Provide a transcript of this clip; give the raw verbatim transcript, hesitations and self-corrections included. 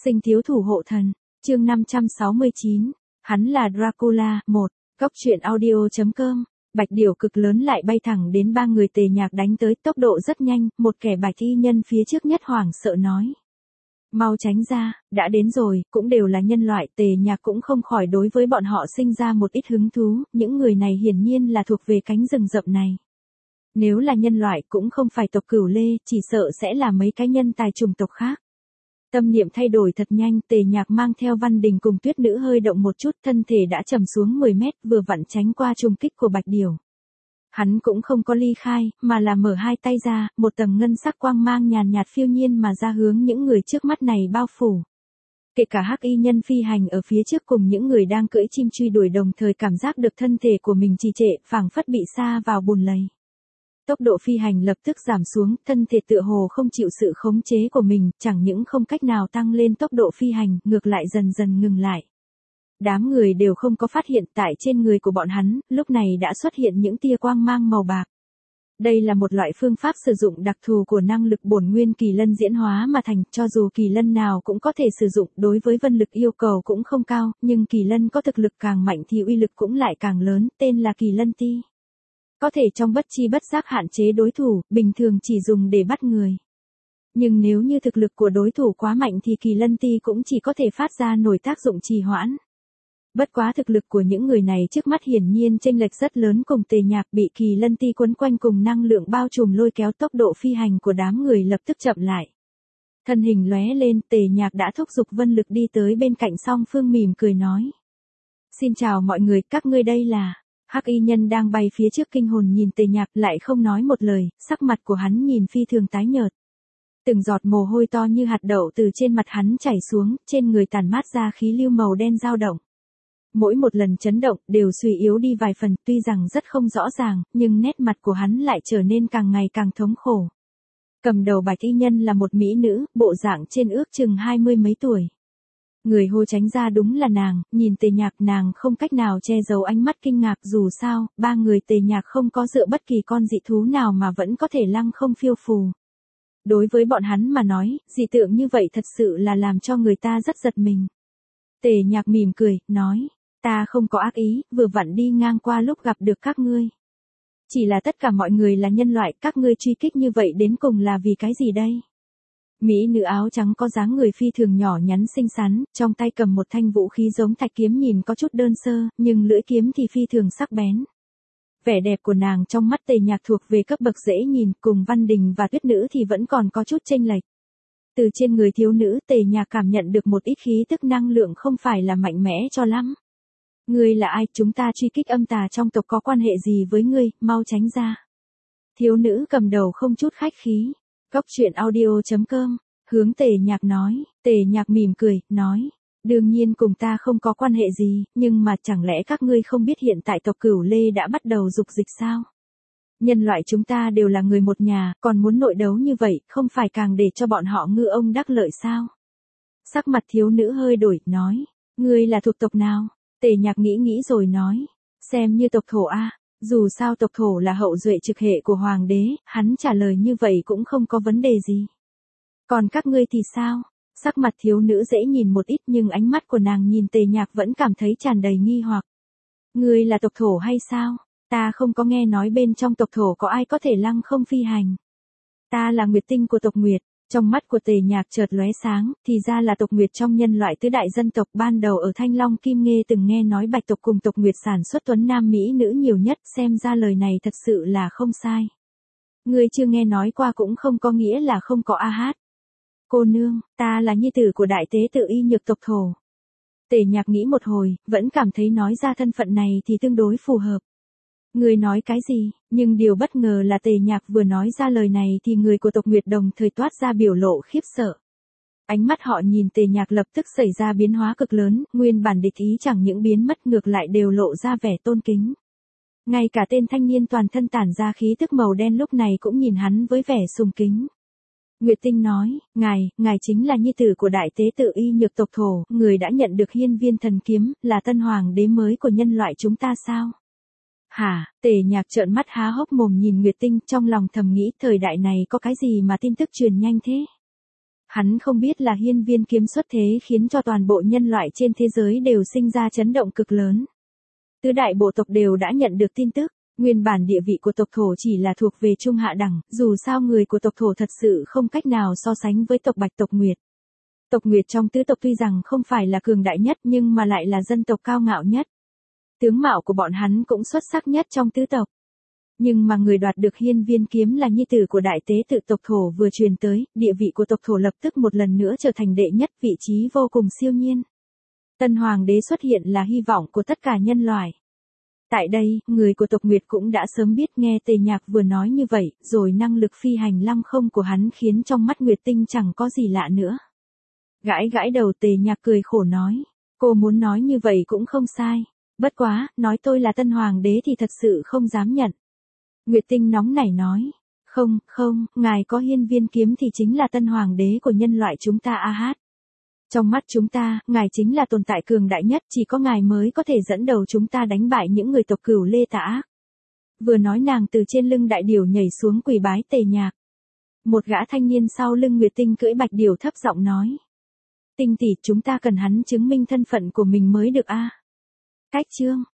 Sinh thiếu thủ hộ thần, chương năm trăm sáu mươi chín, hắn là Dracula, một, Cốc truyện audio chấm com, bạch điểu cực lớn lại bay thẳng đến ba người Tề Nhạc đánh tới, tốc độ rất nhanh, một kẻ bạch y nhân phía trước nhất hoảng sợ nói. Mau tránh ra, đã đến rồi, cũng đều là nhân loại, Tề Nhạc cũng không khỏi đối với bọn họ sinh ra một ít hứng thú, những người này hiển nhiên là thuộc về cánh rừng rậm này. Nếu là nhân loại cũng không phải tộc Cửu Lê, chỉ sợ sẽ là mấy cái nhân tài chủng tộc khác. Tâm niệm thay đổi thật nhanh, Tề Nhạc mang theo Văn Đình cùng Tuyết Nữ hơi động một chút, thân thể đã trầm xuống mười mét, vừa vặn tránh qua trùng kích của Bạch Điểu. Hắn cũng không có ly khai, mà là mở hai tay ra, một tầng ngân sắc quang mang nhàn nhạt phiêu nhiên mà ra hướng những người trước mắt này bao phủ. Kể cả hắc y nhân phi hành ở phía trước cùng những người đang cưỡi chim truy đuổi đồng thời cảm giác được thân thể của mình trì trệ, phảng phất bị sa vào bùn lầy. Tốc độ phi hành lập tức giảm xuống, thân thể tựa hồ không chịu sự khống chế của mình, chẳng những không cách nào tăng lên tốc độ phi hành, ngược lại dần dần ngừng lại. Đám người đều không có phát hiện tại trên người của bọn hắn, lúc này đã xuất hiện những tia quang mang màu bạc. Đây là một loại phương pháp sử dụng đặc thù của năng lực bổn nguyên kỳ lân diễn hóa mà thành, cho dù kỳ lân nào cũng có thể sử dụng, đối với vân lực yêu cầu cũng không cao, nhưng kỳ lân có thực lực càng mạnh thì uy lực cũng lại càng lớn, tên là kỳ lân ti. Có thể trong bất chi bất giác hạn chế đối thủ, bình thường chỉ dùng để bắt người. Nhưng nếu như thực lực của đối thủ quá mạnh thì kỳ lân ti cũng chỉ có thể phát ra nổi tác dụng trì hoãn. Bất quá thực lực của những người này trước mắt hiển nhiên chênh lệch rất lớn, cùng Tề Nhạc bị kỳ lân ti quấn quanh cùng năng lượng bao trùm lôi kéo, tốc độ phi hành của đám người lập tức chậm lại. Thân hình lóe lên, Tề Nhạc đã thúc giục vân lực đi tới bên cạnh song phương mỉm cười nói. Xin chào mọi người, các ngươi đây là... Hắc y nhân đang bay phía trước kinh hồn nhìn Tề Nhạc lại không nói một lời, sắc mặt của hắn nhìn phi thường tái nhợt. Từng giọt mồ hôi to như hạt đậu từ trên mặt hắn chảy xuống, trên người tản mát ra khí lưu màu đen dao động. Mỗi một lần chấn động đều suy yếu đi vài phần, tuy rằng rất không rõ ràng, nhưng nét mặt của hắn lại trở nên càng ngày càng thống khổ. Cầm đầu bạch y nhân là một mỹ nữ, bộ dạng trên ước chừng hai mươi mấy tuổi. Người hô tránh ra đúng là nàng, nhìn Tề Nhạc nàng không cách nào che giấu ánh mắt kinh ngạc, dù sao, ba người Tề Nhạc không có dựa bất kỳ con dị thú nào mà vẫn có thể lăng không phiêu phù. Đối với bọn hắn mà nói, dị tượng như vậy thật sự là làm cho người ta rất giật mình. Tề Nhạc mỉm cười, nói, ta không có ác ý, vừa vặn đi ngang qua lúc gặp được các ngươi. Chỉ là tất cả mọi người là nhân loại, các ngươi truy kích như vậy đến cùng là vì cái gì đây? Mỹ nữ áo trắng có dáng người phi thường nhỏ nhắn xinh xắn, trong tay cầm một thanh vũ khí giống thạch kiếm nhìn có chút đơn sơ, nhưng lưỡi kiếm thì phi thường sắc bén. Vẻ đẹp của nàng trong mắt Tề Nhạc thuộc về cấp bậc dễ nhìn, cùng Văn Đình và Tuyết Nữ thì vẫn còn có chút chênh lệch. Từ trên người thiếu nữ Tề Nhạc cảm nhận được một ít khí tức năng lượng không phải là mạnh mẽ cho lắm. Ngươi là ai, chúng ta truy kích âm tà trong tộc có quan hệ gì với ngươi, mau tránh ra. Thiếu nữ cầm đầu không chút khách khí. Cốc truyện audio chấm com, hướng Tề Nhạc nói, Tề Nhạc mỉm cười, nói, đương nhiên cùng ta không có quan hệ gì, nhưng mà chẳng lẽ các ngươi không biết hiện tại tộc Cửu Lê đã bắt đầu dục dịch sao? Nhân loại chúng ta đều là người một nhà, còn muốn nội đấu như vậy, không phải càng để cho bọn họ ngư ông đắc lợi sao? Sắc mặt thiếu nữ hơi đổi, nói, ngươi là thuộc tộc nào? Tề Nhạc nghĩ nghĩ rồi nói, xem như tộc Thổ a. Dù sao tộc Thổ là hậu duệ trực hệ của hoàng đế, hắn trả lời như vậy cũng không có vấn đề gì. Còn các ngươi thì sao? Sắc mặt thiếu nữ dễ nhìn một ít nhưng ánh mắt của nàng nhìn Tề Nhạc vẫn cảm thấy tràn đầy nghi hoặc. Ngươi là tộc Thổ hay sao? Ta không có nghe nói bên trong tộc Thổ có ai có thể lăng không phi hành. Ta là Nguyệt Tinh của tộc Nguyệt. Trong mắt của Tề Nhạc chợt lóe sáng, thì ra là tộc Nguyệt trong nhân loại tứ đại dân tộc, ban đầu ở Thanh Long Kim Nghê từng nghe nói Bạch tộc cùng tộc Nguyệt sản xuất tuấn nam mỹ nữ nhiều nhất, xem ra lời này thật sự là không sai. Ngươi chưa nghe nói qua cũng không có nghĩa là không có a hát. Cô nương, ta là nhi tử của đại tế tự Y Nhược tộc Thổ. Tề Nhạc nghĩ một hồi, vẫn cảm thấy nói ra thân phận này thì tương đối phù hợp. Người nói cái gì, nhưng điều bất ngờ là Tề Nhạc vừa nói ra lời này thì người của tộc Nguyệt đồng thời toát ra biểu lộ khiếp sợ. Ánh mắt họ nhìn Tề Nhạc lập tức xảy ra biến hóa cực lớn, nguyên bản địch ý chẳng những biến mất ngược lại đều lộ ra vẻ tôn kính. Ngay cả tên thanh niên toàn thân tản ra khí tức màu đen lúc này cũng nhìn hắn với vẻ sùng kính. Nguyệt Tinh nói, ngài, ngài chính là nhi tử của đại tế tự Y Nhược tộc Thổ, người đã nhận được hiên viên thần kiếm, là tân hoàng đế mới của nhân loại chúng ta sao? Hả, Tề Nhạc trợn mắt há hốc mồm nhìn Nguyệt Tinh, trong lòng thầm nghĩ thời đại này có cái gì mà tin tức truyền nhanh thế? Hắn không biết là hiên viên kiếm xuất thế khiến cho toàn bộ nhân loại trên thế giới đều sinh ra chấn động cực lớn. Tứ đại bộ tộc đều đã nhận được tin tức, nguyên bản địa vị của tộc thổ chỉ là thuộc về trung hạ đẳng, dù sao người của tộc thổ thật sự không cách nào so sánh với tộc Bạch tộc Nguyệt. Tộc Nguyệt trong tứ tộc tuy rằng không phải là cường đại nhất nhưng mà lại là dân tộc cao ngạo nhất. Tướng mạo của bọn hắn cũng xuất sắc nhất trong tứ tộc. Nhưng mà người đoạt được hiên viên kiếm là nhi tử của đại tế tự tộc thổ vừa truyền tới, địa vị của tộc thổ lập tức một lần nữa trở thành đệ nhất, vị trí vô cùng siêu nhiên. Tân hoàng đế xuất hiện là hy vọng của tất cả nhân loại. Tại đây, người của tộc Nguyệt cũng đã sớm biết nghe Tề Nhạc vừa nói như vậy, rồi năng lực phi hành lăng không của hắn khiến trong mắt Nguyệt Tinh chẳng có gì lạ nữa. Gãi gãi đầu Tề Nhạc cười khổ nói, cô muốn nói như vậy cũng không sai. Bất quá, nói tôi là tân hoàng đế thì thật sự không dám nhận. Nguyệt Tinh nóng nảy nói, không, không, ngài có hiên viên kiếm thì chính là tân hoàng đế của nhân loại chúng ta a hát. Trong mắt chúng ta, ngài chính là tồn tại cường đại nhất, chỉ có ngài mới có thể dẫn đầu chúng ta đánh bại những người tộc Cửu Lê tà ác. Vừa nói nàng từ trên lưng đại điểu nhảy xuống quỳ bái Tề Nhạc. Một gã thanh niên sau lưng Nguyệt Tinh cưỡi bạch điểu thấp giọng nói. Tinh tỷ, chúng ta cần hắn chứng minh thân phận của mình mới được a. Cách chương